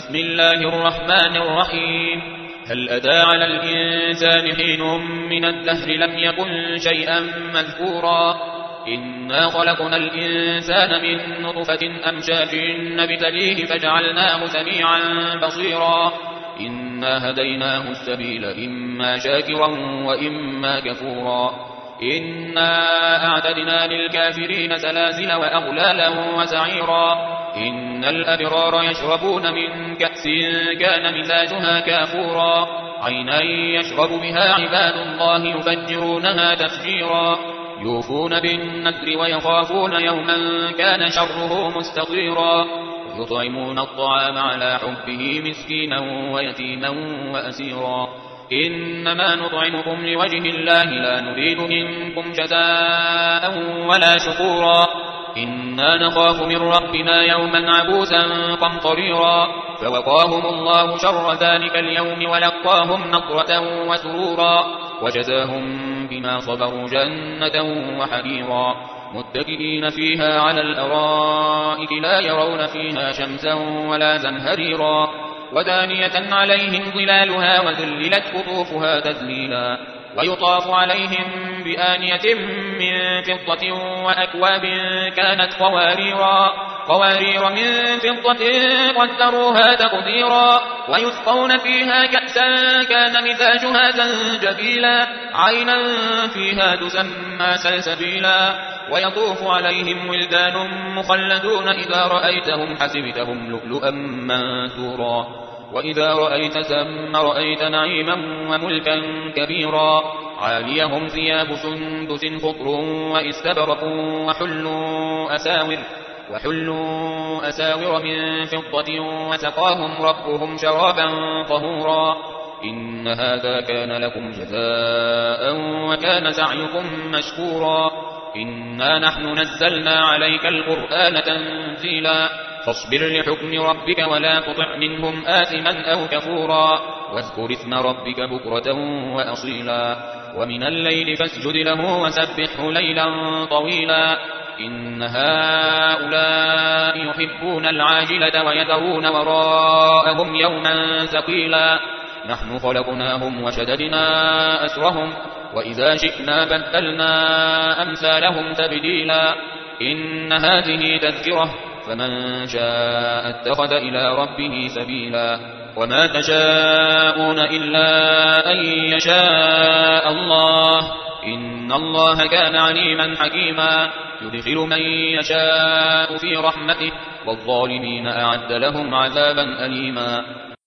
بسم الله الرحمن الرحيم. هل أتى على الإنسان حين من الدهر لم يكن شيئا مذكورا إنا خلقنا الإنسان من نطفة أمشاج نبتليه فجعلناه سميعا بصيرا إنا هديناه السبيل إما شاكرا وإما كفورا إنا أعتدنا للكافرين سلاسل وأغلالا وسعيرا إن الأبرار يشربون من كأس كان مزاجها كافورا عينا يشرب بها عباد الله يفجرونها تفجيرا يوفون بالنذر ويخافون يوما كان شره مستطيرا يطعمون الطعام على حبه مسكينا ويتيما وأسيرا إنما نطعمكم لوجه الله لا نريد منكم جزاء ولا شكورا إنا نخاف من ربنا يوما عبوسا قمطريرا فوقاهم الله شر ذلك اليوم ولقاهم نضرة وسرورا وجزاهم بما صبروا جنة وحريرا متكئين فيها على الأرائك لا يرون فيها شمسا ولا زمهريرا ودانية عليهم ظلالها وذللت قطوفها تذليلا ويطاف عليهم بآنية من فضة وأكواب كانت قوارير من فضة قدروها تقديرا ويسقون فيها كأسا كان مزاجها زنجبيلا عينا فيها تسمى سلسبيلا ويطوف عليهم ولدان مخلدون إذا رأيتهم حسبتهم لؤلؤا منثورا وإذا رأيت ثم رأيت نعيما وملكا كبيرا عاليهم ثياب سندس خضر واستبرق وحلوا أساور من فضة وسقاهم ربهم شرابا طهورا إن هذا كان لكم جزاء وكان سعيكم مشكورا إنا نحن نزلنا عليك القرآن تنزيلا فاصبر لحكم ربك ولا تطع منهم آثما أو كفورا واذكر اسم ربك بكرة وأصيلا ومن الليل فاسجد له وسبحه ليلا طويلا إن هؤلاء يحبون العاجلة ويذرون وراءهم يوما ثقيلا نحن خلقناهم وشددنا أسرهم وإذا شئنا بدلنا أمثالهم تبديلا إن هذه تذكرة فمن شاء اتخذ إلى ربه سبيلا وما تشاءون إلا أن يشاء الله إن الله كان عليما حكيما يدخل من يشاء في رحمته والظالمين أعد لهم عذابا أليما